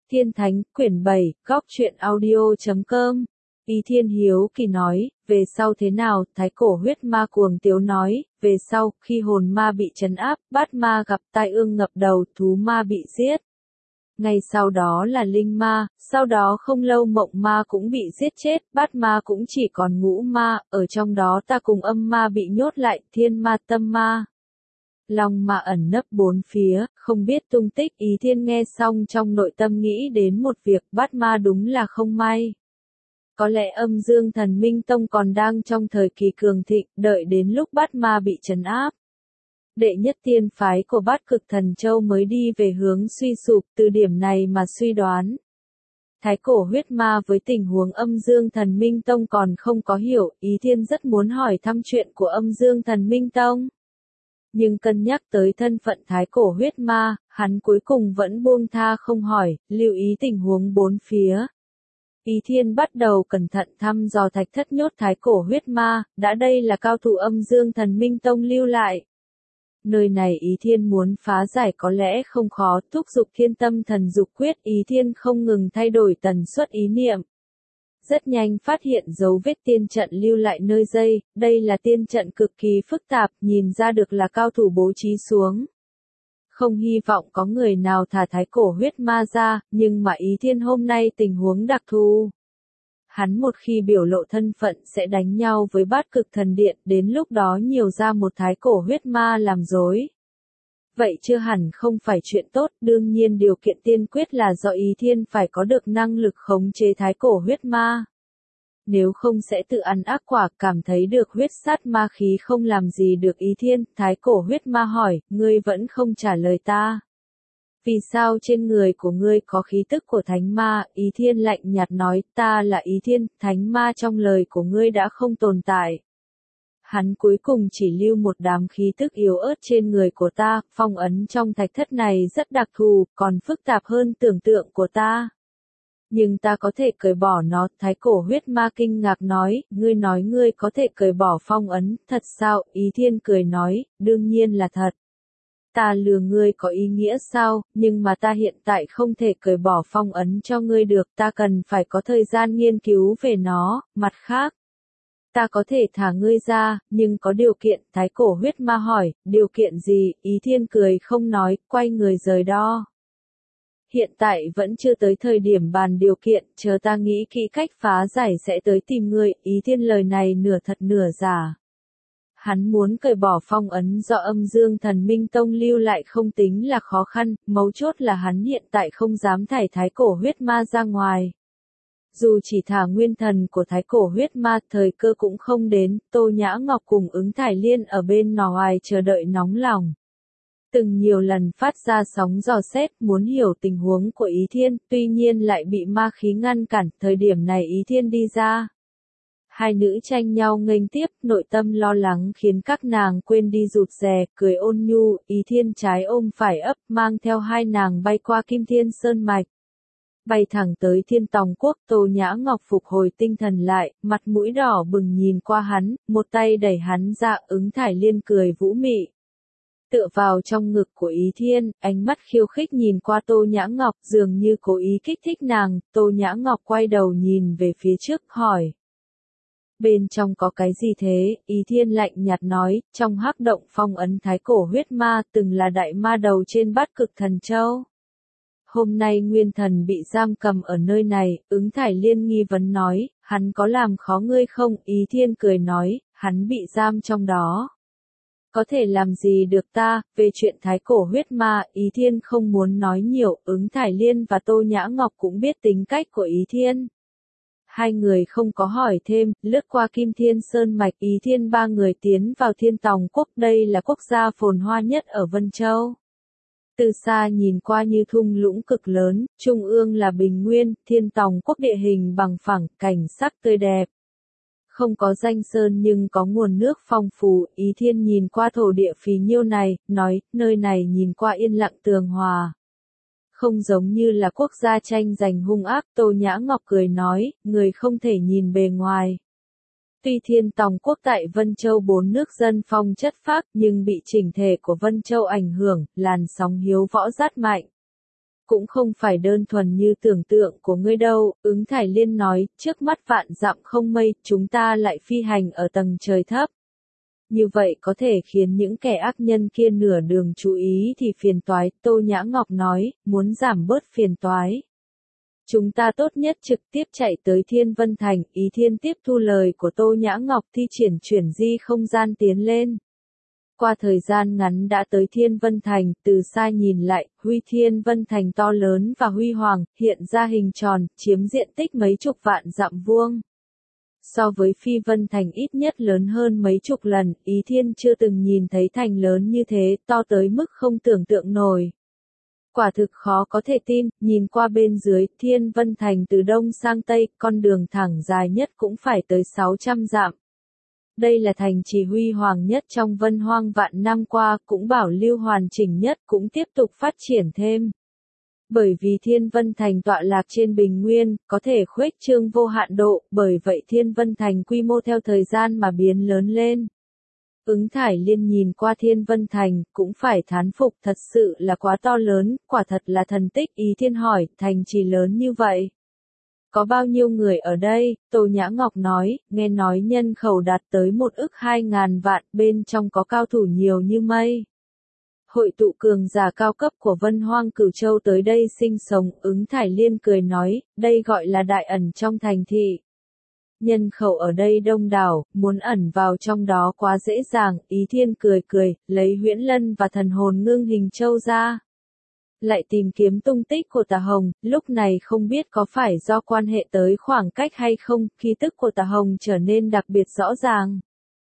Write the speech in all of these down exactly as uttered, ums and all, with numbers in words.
Thiên Thánh, quyển bảy, góc truyện audio chấm com. Ý Thiên hiếu kỳ nói, về sau thế nào, thái cổ huyết ma cuồng tiếu nói, về sau, khi hồn ma bị trấn áp, bát ma gặp tai ương ngập đầu, thú ma bị giết. Ngay sau đó là linh ma, sau đó không lâu mộng ma cũng bị giết chết, bát ma cũng chỉ còn ngũ ma, ở trong đó ta cùng âm ma bị nhốt lại, thiên ma tâm ma. Long ma ẩn nấp bốn phía, không biết tung tích. Ý Thiên nghe xong trong nội tâm nghĩ đến một việc, bát ma đúng là không may. Có lẽ âm dương thần minh tông còn đang trong thời kỳ cường thịnh, đợi đến lúc bát ma bị trấn áp. Đệ nhất tiên phái của bát cực thần châu mới đi về hướng suy sụp, từ điểm này mà suy đoán. Thái cổ huyết ma với tình huống âm dương thần minh tông còn không có hiểu, Ý Thiên rất muốn hỏi thăm chuyện của âm dương thần minh tông. Nhưng cân nhắc tới thân phận thái cổ huyết ma, hắn cuối cùng vẫn buông tha không hỏi, lưu ý tình huống bốn phía. Ý Thiên bắt đầu cẩn thận thăm dò thạch thất nhốt thái cổ huyết ma, đã đây là cao thủ âm dương thần minh tông lưu lại. Nơi này Ý Thiên muốn phá giải có lẽ không khó, thúc giục thiên tâm thần dục quyết. Ý Thiên không ngừng thay đổi tần suất ý niệm. Rất nhanh phát hiện dấu vết tiên trận lưu lại nơi dây, đây là tiên trận cực kỳ phức tạp, nhìn ra được là cao thủ bố trí xuống. Không hy vọng có người nào thả thái cổ huyết ma ra, nhưng mà Ý Thiên hôm nay tình huống đặc thù. Hắn một khi biểu lộ thân phận sẽ đánh nhau với bát cực thần điện, đến lúc đó nhiều ra một thái cổ huyết ma làm dối. Vậy chưa hẳn không phải chuyện tốt, đương nhiên điều kiện tiên quyết là do Ý Thiên phải có được năng lực khống chế thái cổ huyết ma. Nếu không sẽ tự ăn ác quả, cảm thấy được huyết sát ma khí không làm gì được Ý Thiên. Thái cổ huyết ma hỏi, ngươi vẫn không trả lời ta. Vì sao trên người của ngươi có khí tức của thánh ma? Ý Thiên lạnh nhạt nói, ta là Ý Thiên, thánh ma trong lời của ngươi đã không tồn tại. Hắn cuối cùng chỉ lưu một đám khí tức yếu ớt trên người của ta, phong ấn trong thạch thất này rất đặc thù, còn phức tạp hơn tưởng tượng của ta. Nhưng ta có thể cởi bỏ nó, thái cổ huyết ma kinh ngạc nói, ngươi nói ngươi có thể cởi bỏ phong ấn, thật sao? Ý Thiên cười nói, đương nhiên là thật. Ta lừa ngươi có ý nghĩa sao, nhưng mà ta hiện tại không thể cởi bỏ phong ấn cho ngươi được, ta cần phải có thời gian nghiên cứu về nó, mặt khác. Ta có thể thả ngươi ra, nhưng có điều kiện, thái cổ huyết ma hỏi, điều kiện gì? Ý Thiên cười không nói, quay người rời đo. Hiện tại vẫn chưa tới thời điểm bàn điều kiện, chờ ta nghĩ kỹ cách phá giải sẽ tới tìm ngươi. Ý Thiên lời này nửa thật nửa giả. Hắn muốn cởi bỏ phong ấn do âm dương thần minh tông lưu lại không tính là khó khăn, mấu chốt là hắn hiện tại không dám thải thái cổ huyết ma ra ngoài. Dù chỉ thả nguyên thần của thái cổ huyết ma, thời cơ cũng không đến, Tô Nhã Ngọc cùng ứng thải liên ở bên nò ngoài chờ đợi nóng lòng. Từng nhiều lần phát ra sóng dò xét, muốn hiểu tình huống của Ý Thiên, tuy nhiên lại bị ma khí ngăn cản, thời điểm này Ý Thiên đi ra. Hai nữ tranh nhau nghênh tiếp, nội tâm lo lắng khiến các nàng quên đi rụt rè, cười ôn nhu. Ý Thiên trái ôm phải ấp, mang theo hai nàng bay qua Kim Thiên Sơn Mạch. Bay thẳng tới Thiên Tòng Quốc. Tô Nhã Ngọc phục hồi tinh thần lại, mặt mũi đỏ bừng nhìn qua hắn, một tay đẩy hắn ra. Ứng thải liên cười vũ mị. Tựa vào trong ngực của Ý Thiên, ánh mắt khiêu khích nhìn qua Tô Nhã Ngọc, dường như cố ý kích thích nàng. Tô Nhã Ngọc quay đầu nhìn về phía trước, hỏi. Bên trong có cái gì thế? Ý Thiên lạnh nhạt nói, trong hắc động phong ấn thái cổ huyết ma, từng là đại ma đầu trên bát cực thần châu. Hôm nay nguyên thần bị giam cầm ở nơi này, ứng thải liên nghi vấn nói, hắn có làm khó ngươi không? Ý Thiên cười nói, hắn bị giam trong đó. Có thể làm gì được ta? Về chuyện thái cổ huyết ma, Ý Thiên không muốn nói nhiều, ứng thải liên và Tô Nhã Ngọc cũng biết tính cách của Ý Thiên. Hai người không có hỏi thêm, lướt qua Kim Thiên Sơn Mạch. Ý Thiên ba người tiến vào Thiên Tòng Quốc, đây là quốc gia phồn hoa nhất ở Vân Châu. Từ xa nhìn qua như thung lũng cực lớn, trung ương là bình nguyên, Thiên Tòng Quốc địa hình bằng phẳng, cảnh sắc tươi đẹp. Không có danh sơn nhưng có nguồn nước phong phú. Ý Thiên nhìn qua thổ địa phì nhiêu này, nói, nơi này nhìn qua yên lặng tường hòa. Không giống như là quốc gia tranh giành hung ác. Tô Nhã Ngọc cười nói, người không thể nhìn bề ngoài. Tuy Thiên Tòng Quốc tại Vân Châu bốn nước dân phong chất phác, nhưng bị chỉnh thể của Vân Châu ảnh hưởng, làn sóng hiếu võ rất mạnh. cũng không phải đơn thuần như tưởng tượng của ngươi đâu, ứng Thải Liên nói, trước mắt vạn dặm không mây, chúng ta lại phi hành ở tầng trời thấp. Như vậy có thể khiến những kẻ ác nhân kia nửa đường chú ý thì phiền toái, Tô Nhã Ngọc nói, muốn giảm bớt phiền toái. Chúng ta tốt nhất trực tiếp chạy tới Thiên Vân Thành, Ý Thiên tiếp thu lời của Tô Nhã Ngọc thi triển chuyển di không gian tiến lên. Qua thời gian ngắn đã tới Thiên Vân Thành, từ xa nhìn lại, huy Thiên Vân Thành to lớn và huy hoàng, hiện ra hình tròn, chiếm diện tích mấy chục vạn dặm vuông. So với Phi Vân Thành ít nhất lớn hơn mấy chục lần, Ý Thiên chưa từng nhìn thấy thành lớn như thế, to tới mức không tưởng tượng nổi. Quả thực khó có thể tin, nhìn qua bên dưới, Thiên Vân Thành từ đông sang tây, con đường thẳng dài nhất cũng phải tới sáu trăm dặm. Đây là thành trì huy hoàng nhất trong Vân Hoang vạn năm qua, cũng bảo lưu hoàn chỉnh nhất, cũng tiếp tục phát triển thêm. Bởi vì Thiên Vân Thành tọa lạc trên bình nguyên, có thể khuếch trương vô hạn độ, bởi vậy Thiên Vân Thành quy mô theo thời gian mà biến lớn lên. Ứng Thải Liên nhìn qua Thiên Vân Thành, cũng phải thán phục, thật sự là quá to lớn, quả thật là thần tích. Ý Thiên hỏi, thành trì lớn như vậy. Có bao nhiêu người ở đây? Tô Nhã Ngọc nói, nghe nói nhân khẩu đạt tới một ức hai ngàn vạn, bên trong có cao thủ nhiều như mây. Hội tụ cường giả cao cấp của Vân Hoang Cửu Châu tới đây sinh sống, Ứng Thải Liên cười nói, đây gọi là đại ẩn trong thành thị. Nhân khẩu ở đây đông đảo, muốn ẩn vào trong đó quá dễ dàng, Ý Thiên cười cười, lấy huyễn lân và thần hồn ngưng hình châu ra. Lại tìm kiếm tung tích của Tà Hồng, lúc này không biết có phải do quan hệ tới khoảng cách hay không, khí tức của Tà Hồng trở nên đặc biệt rõ ràng.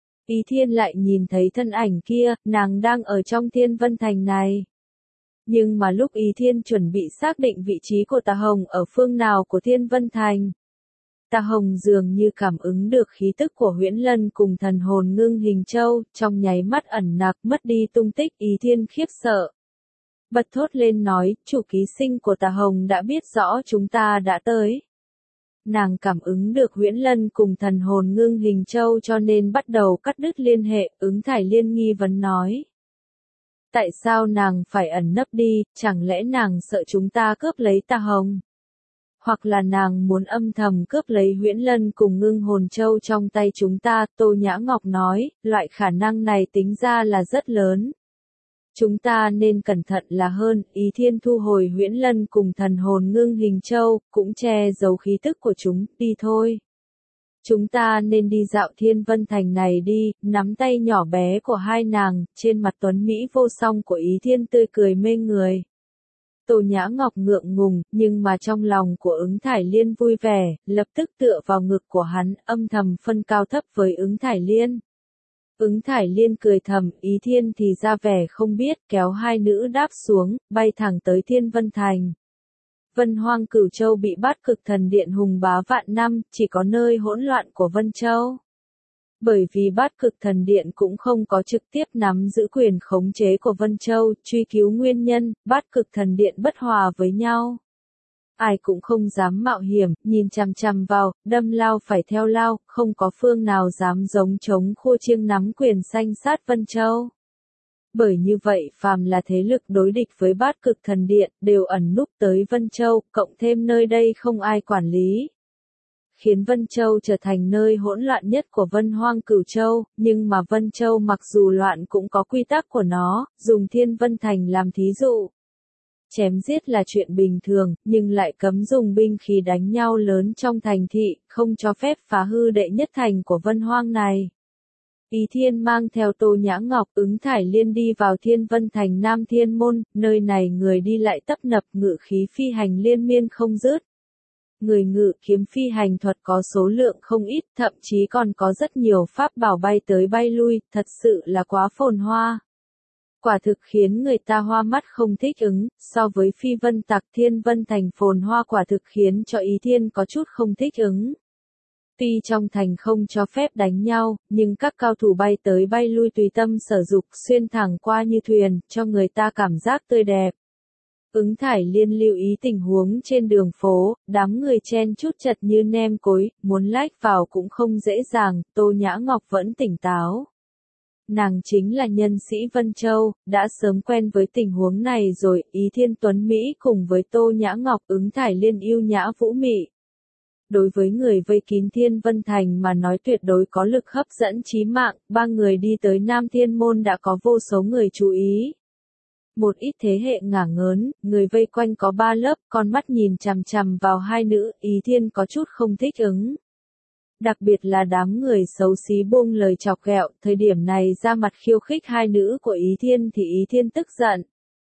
Ý Thiên lại nhìn thấy thân ảnh kia, nàng đang ở trong Thiên Vân Thành này. Nhưng mà lúc Ý Thiên chuẩn bị xác định vị trí của Tà Hồng ở phương nào của Thiên Vân Thành, Tà Hồng dường như cảm ứng được khí tức của huyễn lân cùng thần hồn ngưng hình châu, trong nháy mắt ẩn nặc mất đi tung tích. Ý Thiên khiếp sợ. Bật thốt lên nói, chủ ký sinh của Tà Hồng đã biết rõ chúng ta đã tới. Nàng cảm ứng được huyễn lân cùng thần hồn ngưng hình châu cho nên bắt đầu cắt đứt liên hệ, Ứng Thải Liên nghi vấn nói. Tại sao nàng phải ẩn nấp đi, chẳng lẽ nàng sợ chúng ta cướp lấy Tà Hồng? Hoặc là nàng muốn âm thầm cướp lấy huyễn lân cùng ngưng hồn châu trong tay chúng ta, Tô Nhã Ngọc nói, loại khả năng này tính ra là rất lớn. Chúng ta nên cẩn thận là hơn. Ý Thiên thu hồi huyễn lân cùng thần hồn ngưng hình châu, cũng che giấu khí tức của chúng, đi thôi. Chúng ta nên đi dạo Thiên Vân Thành này đi, nắm tay nhỏ bé của hai nàng, trên mặt tuấn Mỹ vô song của Ý Thiên tươi cười mê người. Tô Nhã Ngọc ngượng ngùng, nhưng mà trong lòng của Ứng Thải Liên vui vẻ, lập tức tựa vào ngực của hắn, âm thầm phân cao thấp với Ứng Thải Liên. Ứng Thải Liên cười thầm, Ý Thiên thì ra vẻ không biết, kéo hai nữ đáp xuống, bay thẳng tới Thiên Vân Thành. Vân Hoang Cửu Châu bị Bát Cực Thần Điện hùng bá vạn năm, chỉ có nơi hỗn loạn của Vân Châu. Bởi vì Bát Cực Thần Điện cũng không có trực tiếp nắm giữ quyền khống chế của Vân Châu, truy cứu nguyên nhân, Bát Cực Thần Điện bất hòa với nhau. Ai cũng không dám mạo hiểm, nhìn chằm chằm vào, đâm lao phải theo lao, không có phương nào dám giống chống khua chiêng nắm quyền sanh sát Vân Châu. Bởi như vậy phàm là thế lực đối địch với Bát Cực Thần Điện, đều ẩn núp tới Vân Châu, cộng thêm nơi đây không ai quản lý. Khiến Vân Châu trở thành nơi hỗn loạn nhất của Vân Hoang Cửu Châu, nhưng mà Vân Châu mặc dù loạn cũng có quy tắc của nó, dùng Thiên Vân Thành làm thí dụ. Chém giết là chuyện bình thường, nhưng lại cấm dùng binh khí đánh nhau lớn trong thành thị, không cho phép phá hư đệ nhất thành của Vân Hoang này. Ý Thiên mang theo Tô Nhã Ngọc, Ứng Thải Liên đi vào Thiên Vân Thành Nam Thiên Môn, nơi này người đi lại tấp nập, ngự khí phi hành liên miên không dứt. Người ngự kiếm phi hành thuật có số lượng không ít, thậm chí còn có rất nhiều pháp bảo bay tới bay lui, thật sự là quá phồn hoa. Quả thực khiến người ta hoa mắt không thích ứng, so với Phi Vân Tặc Thiên Vân Thành phồn hoa quả thực khiến cho Ý Thiên có chút không thích ứng. Tuy trong thành không cho phép đánh nhau, nhưng các cao thủ bay tới bay lui tùy tâm sở dục, xuyên thẳng qua như thuyền, cho người ta cảm giác tươi đẹp. Ứng Thải Liên lưu ý tình huống trên đường phố, đám người chen chúc chật như nem cối, muốn lách vào cũng không dễ dàng, Tô Nhã Ngọc vẫn tỉnh táo. Nàng chính là nhân sĩ Vân Châu, đã sớm quen với tình huống này rồi, Ý Thiên Tuấn Mỹ cùng với Tô Nhã Ngọc Ứng Thải Liên yêu nhã vũ mị. Đối với người vây kín Thiên Vân Thành mà nói tuyệt đối có lực hấp dẫn chí mạng, ba người đi tới Nam Thiên Môn đã có vô số người chú ý. Một ít thế hệ ngả ngớn, người vây quanh có ba lớp, con mắt nhìn chằm chằm vào hai nữ, Ý Thiên có chút không thích ứng. Đặc biệt là đám người xấu xí buông lời chọc ghẹo, thời điểm này ra mặt khiêu khích hai nữ của Ý Thiên thì Ý Thiên tức giận.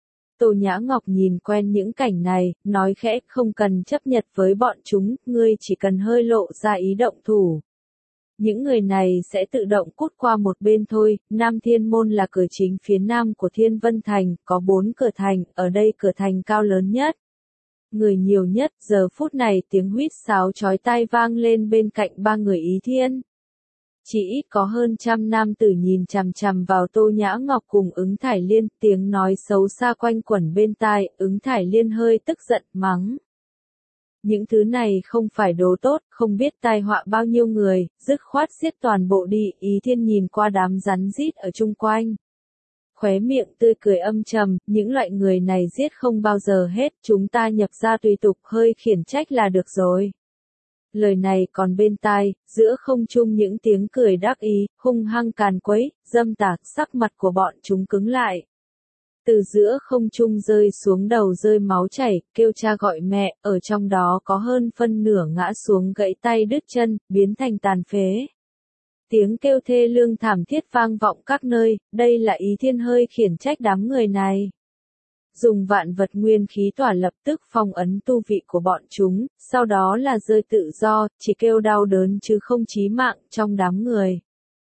Tô Nhã Ngọc nhìn quen những cảnh này, nói khẽ không cần chấp nhặt với bọn chúng, ngươi chỉ cần hơi lộ ra ý động thủ. Những người này sẽ tự động cút qua một bên thôi, Nam Thiên Môn là cửa chính phía nam của Thiên Vân Thành, có bốn cửa thành, ở đây cửa thành cao lớn nhất. Người nhiều nhất, giờ phút này tiếng huýt sáo chói tai vang lên bên cạnh ba người Ý Thiên. Chỉ ít có hơn trăm nam tử nhìn chằm chằm vào Tô Nhã Ngọc cùng Ứng Thải Liên, tiếng nói xấu xa quanh quẩn bên tai, Ứng Thải Liên hơi tức giận, mắng. Những thứ này không phải đồ tốt, không biết tai họa bao nhiêu người, dứt khoát giết toàn bộ đi, Ý Thiên nhìn qua đám rắn rít ở chung quanh. Khóe miệng tươi cười âm trầm, những loại người này giết không bao giờ hết, chúng ta nhập ra tùy tục hơi khiển trách là được rồi. Lời này còn bên tai, giữa không trung những tiếng cười đắc ý, hung hăng càn quấy, dâm tạc, sắc mặt của bọn chúng cứng lại. Từ giữa không trung rơi xuống đầu rơi máu chảy, kêu cha gọi mẹ, ở trong đó có hơn phân nửa ngã xuống gãy tay đứt chân, biến thành tàn phế. Tiếng kêu thê lương thảm thiết vang vọng các nơi, đây là Ý Thiên hơi khiển trách đám người này. Dùng vạn vật nguyên khí tỏa lập tức phong ấn tu vị của bọn chúng, sau đó là rơi tự do, chỉ kêu đau đớn chứ không chí mạng trong đám người.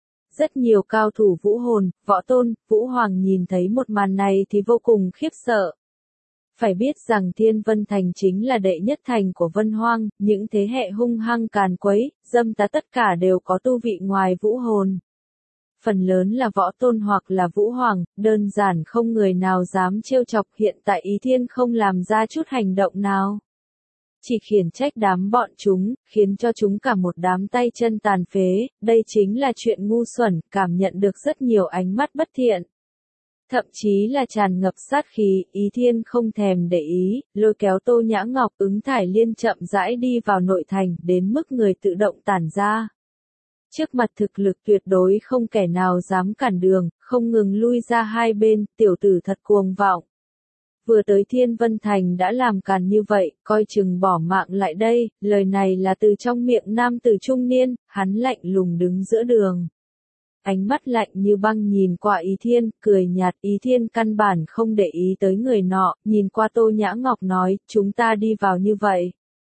Rất nhiều cao thủ vũ hồn, võ tôn, vũ hoàng nhìn thấy một màn này thì vô cùng khiếp sợ. Phải biết rằng Thiên Vân Thành chính là đệ nhất thành của Vân Hoang, những thế hệ hung hăng càn quấy, dâm tá tất cả đều có tu vị ngoài vũ hồn. Phần lớn là võ tôn hoặc là vũ hoàng, đơn giản không người nào dám trêu chọc, hiện tại Ý Thiên không làm ra chút hành động nào. Chỉ khiển trách đám bọn chúng, khiến cho chúng cả một đám tay chân tàn phế, đây chính là chuyện ngu xuẩn, cảm nhận được rất nhiều ánh mắt bất thiện. Thậm chí là tràn ngập sát khí, Ý Thiên không thèm để ý, lôi kéo Tô Nhã Ngọc Ứng Thải Liên chậm rãi đi vào nội thành, đến mức người tự động tản ra. Trước mặt thực lực tuyệt đối không kẻ nào dám cản đường, không ngừng lui ra hai bên, tiểu tử thật cuồng vọng. Vừa tới Thiên Vân Thành đã làm càn như vậy, coi chừng bỏ mạng lại đây, lời này là từ trong miệng nam tử trung niên, hắn lạnh lùng đứng giữa đường. Ánh mắt lạnh như băng nhìn qua Ý Thiên, cười nhạt, Ý Thiên căn bản không để ý tới người nọ, nhìn qua Tô Nhã Ngọc nói, chúng ta đi vào như vậy.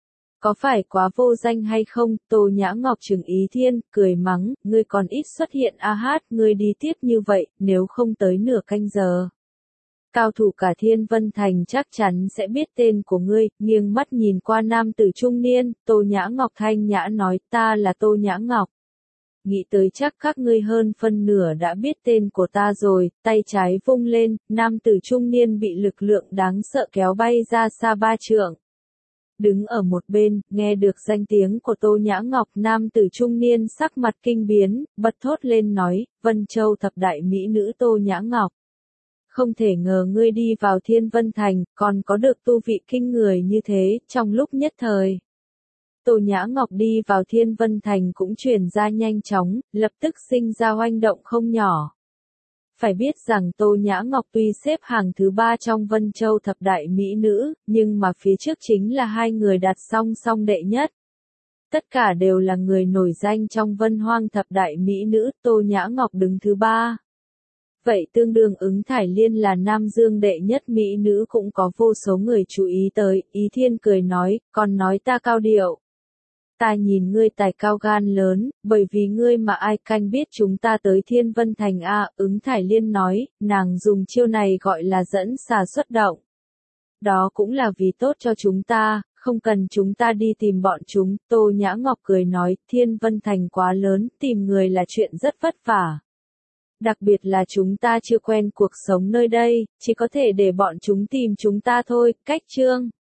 Có phải quá vô danh hay không? Tô Nhã Ngọc trừng Ý Thiên, cười mắng, ngươi còn ít xuất hiện a hát, ngươi đi tiếp như vậy, nếu không tới nửa canh giờ. Cao thủ cả Thiên Vân Thành chắc chắn sẽ biết tên của ngươi, nghiêng mắt nhìn qua nam tử trung niên, Tô Nhã Ngọc thanh nhã nói, ta là Tô Nhã Ngọc. Nghĩ tới chắc các ngươi hơn phân nửa đã biết tên của ta rồi, tay trái vung lên, nam tử trung niên bị lực lượng đáng sợ kéo bay ra xa ba trượng. Đứng ở một bên, nghe được danh tiếng của Tô Nhã Ngọc, nam tử trung niên sắc mặt kinh biến, bật thốt lên nói, Vân Châu thập đại mỹ nữ Tô Nhã Ngọc. Không thể ngờ ngươi đi vào Thiên Vân Thành, còn có được tu vị kinh người như thế, trong lúc nhất thời. Tô Nhã Ngọc đi vào Thiên Vân Thành cũng truyền ra nhanh chóng, lập tức sinh ra oanh động không nhỏ. Phải biết rằng Tô Nhã Ngọc tuy xếp hàng thứ ba trong Vân Châu thập đại mỹ nữ, nhưng mà phía trước chính là hai người đặt song song đệ nhất. Tất cả đều là người nổi danh trong Vân Hoang thập đại mỹ nữ, Tô Nhã Ngọc đứng thứ ba. Vậy tương đương Ứng Thải Liên là Nam Dương đệ nhất mỹ nữ cũng có vô số người chú ý tới, Ý Thiên cười nói, còn nói ta cao điệu. Ta nhìn ngươi tài cao gan lớn, bởi vì ngươi mà ai canh biết chúng ta tới Thiên Vân Thành a, Ứng Thải Liên nói, nàng dùng chiêu này gọi là dẫn xà xuất động. Đó cũng là vì tốt cho chúng ta, không cần chúng ta đi tìm bọn chúng, Tô Nhã Ngọc cười nói, Thiên Vân Thành quá lớn, tìm người là chuyện rất vất vả. Đặc biệt là chúng ta chưa quen cuộc sống nơi đây, chỉ có thể để bọn chúng tìm chúng ta thôi, cách chương.